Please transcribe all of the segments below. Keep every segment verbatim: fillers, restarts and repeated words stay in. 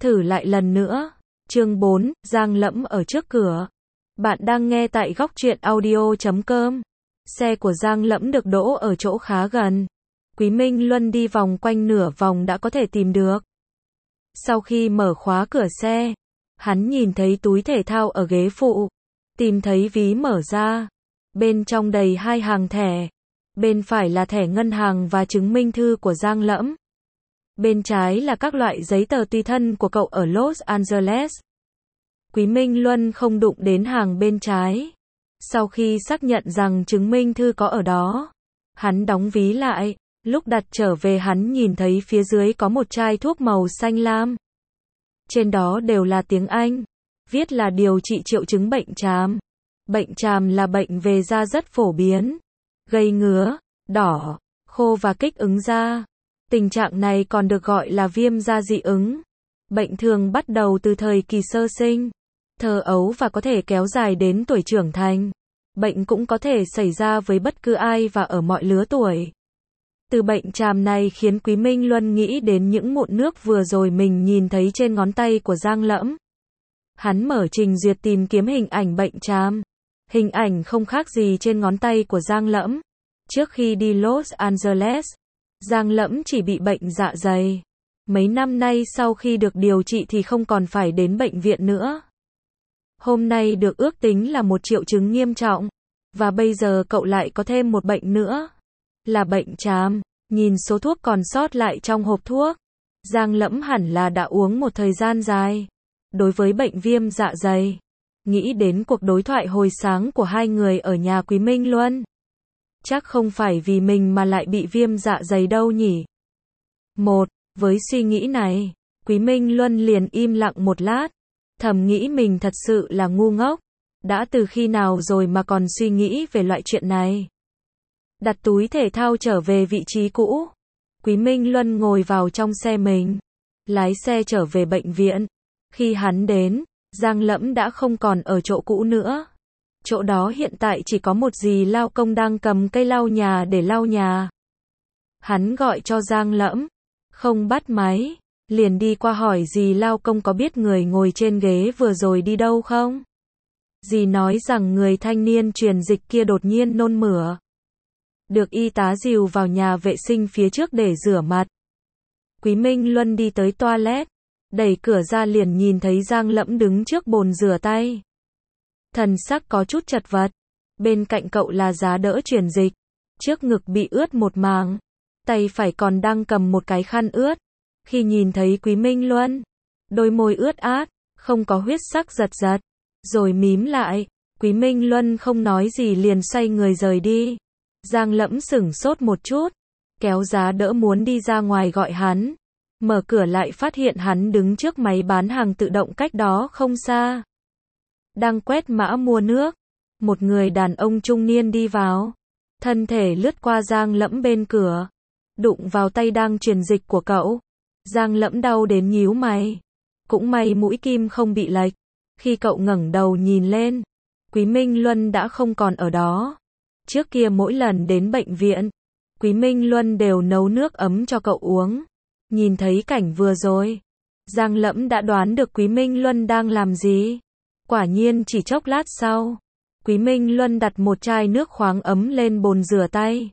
Thử lại lần nữa. Chương bốn, Giang Lẫm ở trước cửa. Bạn đang nghe tại góc truyện audio chấm com. Xe của Giang Lẫm được đỗ ở chỗ khá gần. Quý Minh Luân đi vòng quanh nửa vòng đã có thể tìm được. Sau khi mở khóa cửa xe, hắn nhìn thấy túi thể thao ở ghế phụ. Tìm thấy ví mở ra. Bên trong đầy hai hàng thẻ. Bên phải là thẻ ngân hàng và chứng minh thư của Giang Lẫm. Bên trái là các loại giấy tờ tùy thân của cậu ở Los Angeles. Quý Minh Luân không đụng đến hàng bên trái. Sau khi xác nhận rằng chứng minh thư có ở đó, hắn đóng ví lại. Lúc đặt trở về hắn nhìn thấy phía dưới có một chai thuốc màu xanh lam. Trên đó đều là tiếng Anh. Viết là điều trị triệu chứng bệnh tràm. Bệnh tràm là bệnh về da rất phổ biến. Gây ngứa, đỏ, khô và kích ứng da. Tình trạng này còn được gọi là viêm da dị ứng. Bệnh thường bắt đầu từ thời kỳ sơ sinh, thơ ấu và có thể kéo dài đến tuổi trưởng thành. Bệnh cũng có thể xảy ra với bất cứ ai và ở mọi lứa tuổi. Từ bệnh tràm này khiến Quý Minh Luân nghĩ đến những mụn nước vừa rồi mình nhìn thấy trên ngón tay của Giang Lẫm. Hắn mở trình duyệt tìm kiếm hình ảnh bệnh tràm. Hình ảnh không khác gì trên ngón tay của Giang Lẫm. Trước khi đi Los Angeles, Giang Lẫm chỉ bị bệnh dạ dày. Mấy năm nay sau khi được điều trị thì không còn phải đến bệnh viện nữa. Hôm nay được ước tính là một triệu chứng nghiêm trọng. Và bây giờ cậu lại có thêm một bệnh nữa. Là bệnh tràm. Nhìn số thuốc còn sót lại trong hộp thuốc, Giang Lẫm hẳn là đã uống một thời gian dài. Đối với bệnh viêm dạ dày, nghĩ đến cuộc đối thoại hồi sáng của hai người ở nhà Quý Minh Luân. Chắc không phải vì mình mà lại bị viêm dạ dày đâu nhỉ. Một, với suy nghĩ này, Quý Minh Luân liền im lặng một lát. Thầm nghĩ mình thật sự là ngu ngốc. Đã từ khi nào rồi mà còn suy nghĩ về loại chuyện này. Đặt túi thể thao trở về vị trí cũ. Quý Minh Luân ngồi vào trong xe mình. Lái xe trở về bệnh viện. Khi hắn đến, Giang Lẫm đã không còn ở chỗ cũ nữa. Chỗ đó hiện tại chỉ có một dì lao công đang cầm cây lau nhà để lau nhà. Hắn gọi cho Giang Lẫm. Không bắt máy. Liền đi qua hỏi dì lao công có biết người ngồi trên ghế vừa rồi đi đâu không? Dì nói rằng người thanh niên truyền dịch kia đột nhiên nôn mửa. Được y tá dìu vào nhà vệ sinh phía trước để rửa mặt. Quý Minh Luân đi tới toilet. Đẩy cửa ra liền nhìn thấy Giang Lẫm đứng trước bồn rửa tay. Thần sắc có chút chật vật. Bên cạnh cậu là giá đỡ truyền dịch. Trước ngực bị ướt một mảng. Tay phải còn đang cầm một cái khăn ướt. Khi nhìn thấy Quý Minh Luân, đôi môi ướt át, không có huyết sắc giật giật. Rồi mím lại. Quý Minh Luân không nói gì liền xoay người rời đi. Giang Lẫm sửng sốt một chút. Kéo giá đỡ muốn đi ra ngoài gọi hắn. Mở cửa lại phát hiện hắn đứng trước máy bán hàng tự động cách đó không xa. Đang quét mã mua nước. Một người đàn ông trung niên đi vào. Thân thể lướt qua Giang Lẫm bên cửa. Đụng vào tay đang truyền dịch của cậu. Giang Lẫm đau đến nhíu mày. Cũng may mũi kim không bị lệch. Khi cậu ngẩng đầu nhìn lên, Quý Minh Luân đã không còn ở đó. Trước kia mỗi lần đến bệnh viện, Quý Minh Luân đều nấu nước ấm cho cậu uống. Nhìn thấy cảnh vừa rồi, Giang Lẫm đã đoán được Quý Minh Luân đang làm gì. Quả nhiên chỉ chốc lát sau, Quý Minh Luân đặt một chai nước khoáng ấm lên bồn rửa tay.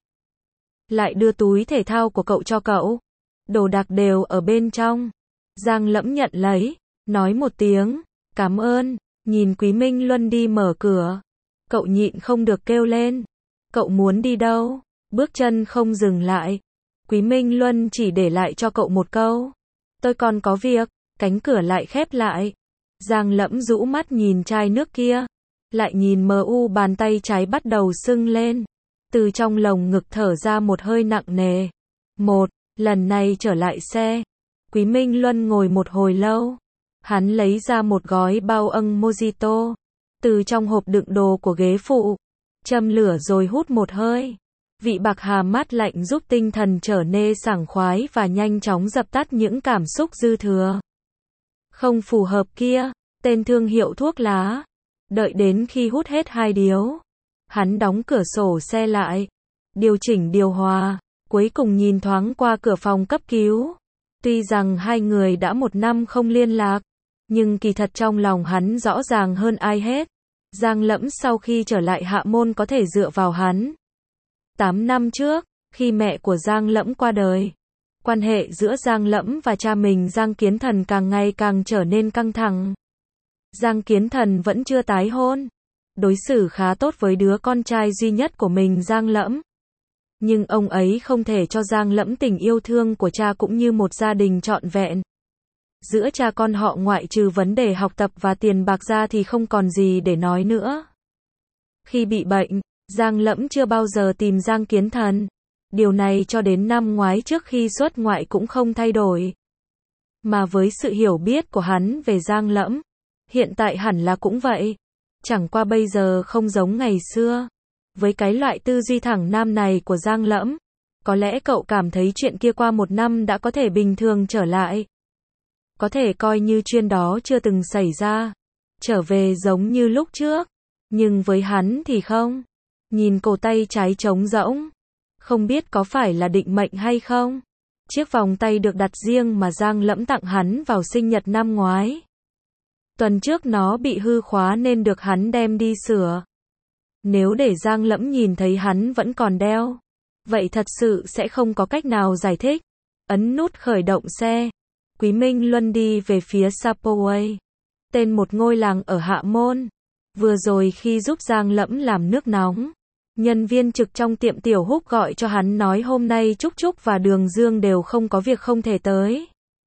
Lại đưa túi thể thao của cậu cho cậu. Đồ đạc đều ở bên trong. Giang Lẫm nhận lấy, nói một tiếng, cảm ơn. Nhìn Quý Minh Luân đi mở cửa, cậu nhịn không được kêu lên. Cậu muốn đi đâu? Bước chân không dừng lại. Quý Minh Luân chỉ để lại cho cậu một câu. Tôi còn có việc. Cánh cửa lại khép lại. Giang Lẫm rũ mắt nhìn chai nước kia. Lại nhìn mờ u bàn tay trái bắt đầu sưng lên. Từ trong lồng ngực thở ra một hơi nặng nề. Một, lần này trở lại xe. Quý Minh Luân ngồi một hồi lâu. Hắn lấy ra một gói bao âng mojito. Từ trong hộp đựng đồ của ghế phụ. Châm lửa rồi hút một hơi. Vị bạc hà mát lạnh giúp tinh thần trở nên sảng khoái và nhanh chóng dập tắt những cảm xúc dư thừa. Không phù hợp kia, tên thương hiệu thuốc lá. Đợi đến khi hút hết hai điếu, hắn đóng cửa sổ xe lại, điều chỉnh điều hòa, cuối cùng nhìn thoáng qua cửa phòng cấp cứu. Tuy rằng hai người đã một năm không liên lạc, nhưng kỳ thật trong lòng hắn rõ ràng hơn ai hết. Giang Lẫm sau khi trở lại Hạ Môn có thể dựa vào hắn. Tám năm trước, khi mẹ của Giang Lẫm qua đời, quan hệ giữa Giang Lẫm và cha mình Giang Kiến Thần càng ngày càng trở nên căng thẳng. Giang Kiến Thần vẫn chưa tái hôn, đối xử khá tốt với đứa con trai duy nhất của mình Giang Lẫm. Nhưng ông ấy không thể cho Giang Lẫm tình yêu thương của cha cũng như một gia đình trọn vẹn. Giữa cha con họ ngoại trừ vấn đề học tập và tiền bạc ra thì không còn gì để nói nữa. Khi bị bệnh, Giang Lẫm chưa bao giờ tìm Giang Kiến Thần. Điều này cho đến năm ngoái trước khi xuất ngoại cũng không thay đổi. Mà với sự hiểu biết của hắn về Giang Lẫm, hiện tại hẳn là cũng vậy. Chẳng qua bây giờ không giống ngày xưa. Với cái loại tư duy thẳng nam này của Giang Lẫm, có lẽ cậu cảm thấy chuyện kia qua một năm đã có thể bình thường trở lại. Có thể coi như chuyện đó chưa từng xảy ra. Trở về giống như lúc trước. Nhưng với hắn thì không. Nhìn cổ tay trái trống rỗng. Không biết có phải là định mệnh hay không. Chiếc vòng tay được đặt riêng mà Giang Lẫm tặng hắn vào sinh nhật năm ngoái. Tuần trước nó bị hư khóa nên được hắn đem đi sửa. Nếu để Giang Lẫm nhìn thấy hắn vẫn còn đeo, vậy thật sự sẽ không có cách nào giải thích. Ấn nút khởi động xe. Quý Minh Luân đi về phía Sapoway, tên một ngôi làng ở Hạ Môn. Vừa rồi khi giúp Giang Lẫm làm nước nóng, nhân viên trực trong tiệm Tiểu Húc gọi cho hắn nói hôm nay Trúc Trúc và Đường Dương đều không có việc không thể tới.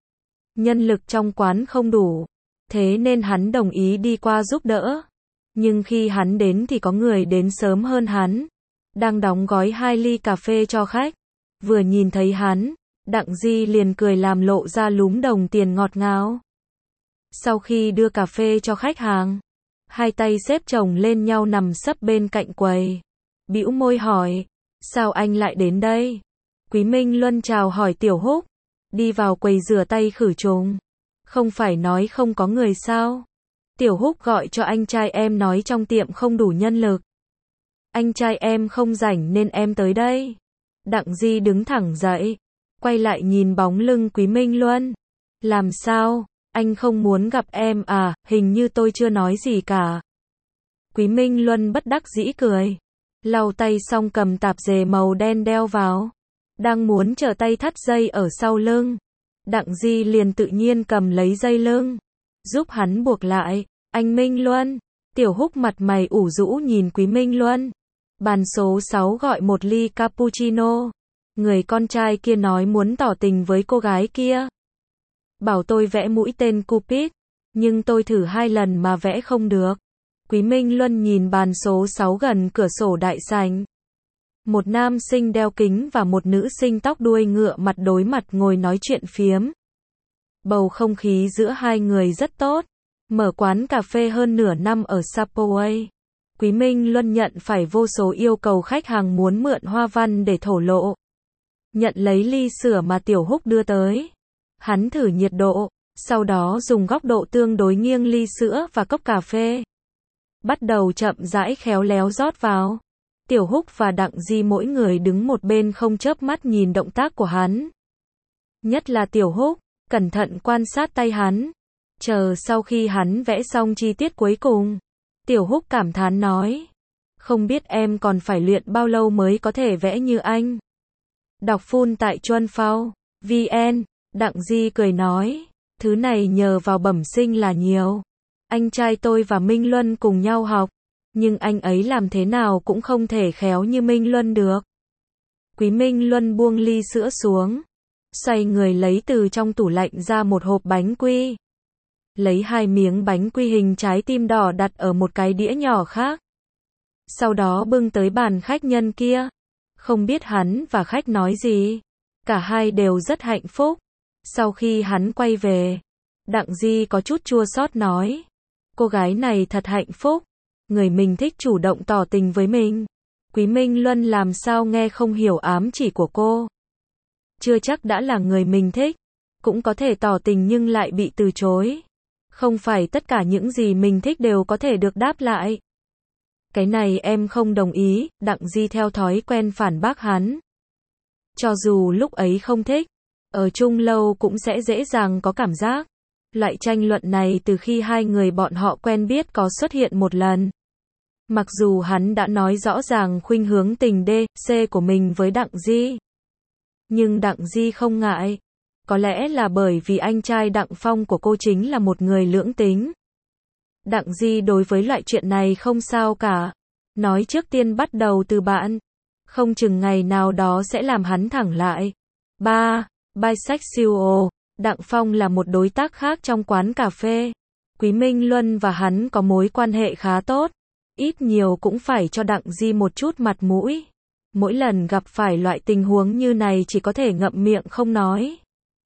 Nhân lực trong quán không đủ, thế nên hắn đồng ý đi qua giúp đỡ. Nhưng khi hắn đến thì có người đến sớm hơn hắn, đang đóng gói hai ly cà phê cho khách. Vừa nhìn thấy hắn, Đặng Di liền cười làm lộ ra lúm đồng tiền ngọt ngào. Sau khi đưa cà phê cho khách hàng, hai tay xếp chồng lên nhau nằm sấp bên cạnh quầy. Bĩu môi hỏi, sao anh lại đến đây? Quý Minh Luân chào hỏi Tiểu Húc, đi vào quầy rửa tay khử trùng. Không phải nói không có người sao? Tiểu Húc gọi cho anh trai em nói trong tiệm không đủ nhân lực. Anh trai em không rảnh nên em tới đây. Đặng Di đứng thẳng dậy, quay lại nhìn bóng lưng Quý Minh Luân. Làm sao? Anh không muốn gặp em à? Hình như tôi chưa nói gì cả. Quý Minh Luân bất đắc dĩ cười, lau tay xong cầm tạp dề màu đen đeo vào. Đang muốn trở tay thắt dây ở sau lưng, Đặng Di liền tự nhiên cầm lấy dây lưng, giúp hắn buộc lại. Anh Minh Luân. Tiểu Húc mặt mày ủ rũ nhìn Quý Minh Luân. Bàn số sáu gọi một ly cappuccino. Người con trai kia nói muốn tỏ tình với cô gái kia. Bảo tôi vẽ mũi tên Cupid, nhưng tôi thử hai lần mà vẽ không được. Quý Minh Luân nhìn bàn số sáu gần cửa sổ đại sảnh. Một nam sinh đeo kính và một nữ sinh tóc đuôi ngựa mặt đối mặt ngồi nói chuyện phiếm. Bầu không khí giữa hai người rất tốt. Mở quán cà phê hơn nửa năm ở Sapoway, Quý Minh Luân nhận phải vô số yêu cầu khách hàng muốn mượn hoa văn để thổ lộ. Nhận lấy ly sữa mà Tiểu Húc đưa tới. Hắn thử nhiệt độ, sau đó dùng góc độ tương đối nghiêng ly sữa và cốc cà phê. Bắt đầu chậm rãi khéo léo rót vào. Tiểu Húc và Đặng Di mỗi người đứng một bên không chớp mắt nhìn động tác của hắn. Nhất là Tiểu Húc, cẩn thận quan sát tay hắn. Chờ sau khi hắn vẽ xong chi tiết cuối cùng, Tiểu Húc cảm thán nói, không biết em còn phải luyện bao lâu mới có thể vẽ như anh. Đọc full tại Chuan Phao vê en. Đặng Di cười nói, thứ này nhờ vào bẩm sinh là nhiều. Anh trai tôi và Minh Luân cùng nhau học, nhưng anh ấy làm thế nào cũng không thể khéo như Minh Luân được. Quý Minh Luân buông ly sữa xuống, xoay người lấy từ trong tủ lạnh ra một hộp bánh quy. Lấy hai miếng bánh quy hình trái tim đỏ đặt ở một cái đĩa nhỏ khác. Sau đó bưng tới bàn khách nhân kia. Không biết hắn và khách nói gì. Cả hai đều rất hạnh phúc. Sau khi hắn quay về, Đặng Di có chút chua xót nói. Cô gái này thật hạnh phúc. Người mình thích chủ động tỏ tình với mình. Quý Minh Luân làm sao nghe không hiểu ám chỉ của cô. Chưa chắc đã là người mình thích. Cũng có thể tỏ tình nhưng lại bị từ chối. Không phải tất cả những gì mình thích đều có thể được đáp lại. Cái này em không đồng ý, Đặng Di theo thói quen phản bác hắn. Cho dù lúc ấy không thích, Ở chung lâu cũng sẽ dễ dàng có cảm giác. Loại tranh luận này từ khi hai người bọn họ quen biết có xuất hiện một lần. Mặc dù hắn đã nói rõ ràng khuynh hướng tình D, C của mình với Đặng Di. Nhưng Đặng Di không ngại. Có lẽ là bởi vì anh trai Đặng Phong của cô chính là một người lưỡng tính. Đặng Di đối với loại chuyện này không sao cả. Nói trước tiên bắt đầu từ bạn. Không chừng ngày nào đó sẽ làm hắn thẳng lại. ba. Bisexual. Đặng Phong là một đối tác khác trong quán cà phê. Quý Minh Luân và hắn có mối quan hệ khá tốt. Ít nhiều cũng phải cho Đặng Di một chút mặt mũi. Mỗi lần gặp phải loại tình huống như này chỉ có thể ngậm miệng không nói.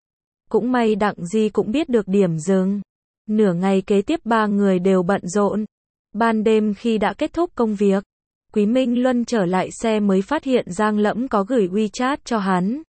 Cũng may Đặng Di cũng biết được điểm dừng. Nửa ngày kế tiếp ba người đều bận rộn. Ban đêm khi đã kết thúc công việc, Quý Minh Luân trở lại xe mới phát hiện Giang Lẫm có gửi WeChat cho hắn.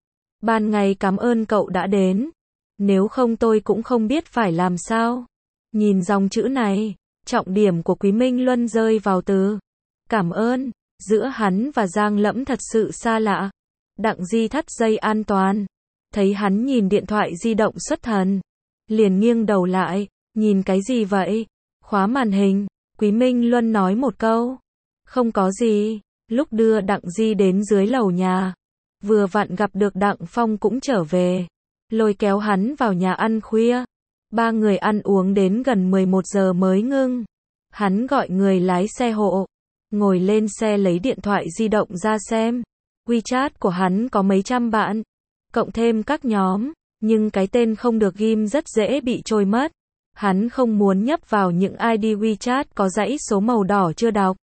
Ban ngày cảm ơn cậu đã đến. Nếu không tôi cũng không biết phải làm sao. Nhìn dòng chữ này, trọng điểm của Quý Minh Luân rơi vào từ cảm ơn. Giữa hắn và Giang Lẫm thật sự xa lạ. Đặng Di thắt dây an toàn. Thấy hắn nhìn điện thoại di động xuất thần. Liền nghiêng đầu lại. Nhìn cái gì vậy? Khóa màn hình. Quý Minh Luân nói một câu. Không có gì. Lúc đưa Đặng Di đến dưới lầu nhà. Vừa vặn gặp được Đặng Phong cũng trở về. Lôi kéo hắn vào nhà ăn khuya. Ba người ăn uống đến gần mười một giờ mới ngưng. Hắn gọi người lái xe hộ. Ngồi lên xe lấy điện thoại di động ra xem. WeChat của hắn có mấy trăm bạn. Cộng thêm các nhóm. Nhưng cái tên không được ghim rất dễ bị trôi mất. Hắn không muốn nhấp vào những i đê WeChat có dãy số màu đỏ chưa đọc.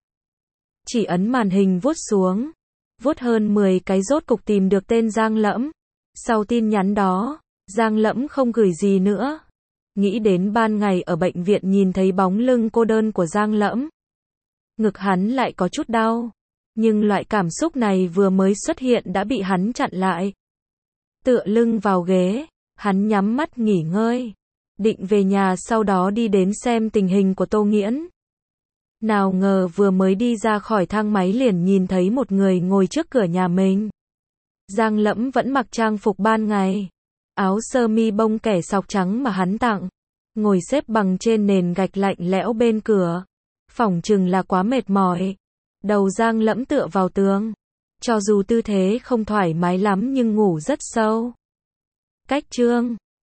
Chỉ ấn màn hình vuốt xuống. Vuốt hơn mười cái rốt cục tìm được tên Giang Lẫm. Sau tin nhắn đó, Giang Lẫm không gửi gì nữa. Nghĩ đến ban ngày ở bệnh viện nhìn thấy bóng lưng cô đơn của Giang Lẫm. Ngực hắn lại có chút đau. Nhưng loại cảm xúc này vừa mới xuất hiện đã bị hắn chặn lại. Tựa lưng vào ghế, hắn nhắm mắt nghỉ ngơi. Định về nhà sau đó đi đến xem tình hình của Tô Nghiễn. Nào ngờ vừa mới đi ra khỏi thang máy liền nhìn thấy một người ngồi trước cửa nhà mình. Giang Lẫm vẫn mặc trang phục ban ngày. Áo sơ mi bông kẻ sọc trắng mà hắn tặng. Ngồi xếp bằng trên nền gạch lạnh lẽo bên cửa. Phỏng chừng là quá mệt mỏi. Đầu Giang Lẫm tựa vào tường. Cho dù tư thế không thoải mái lắm nhưng ngủ rất sâu. Cách chương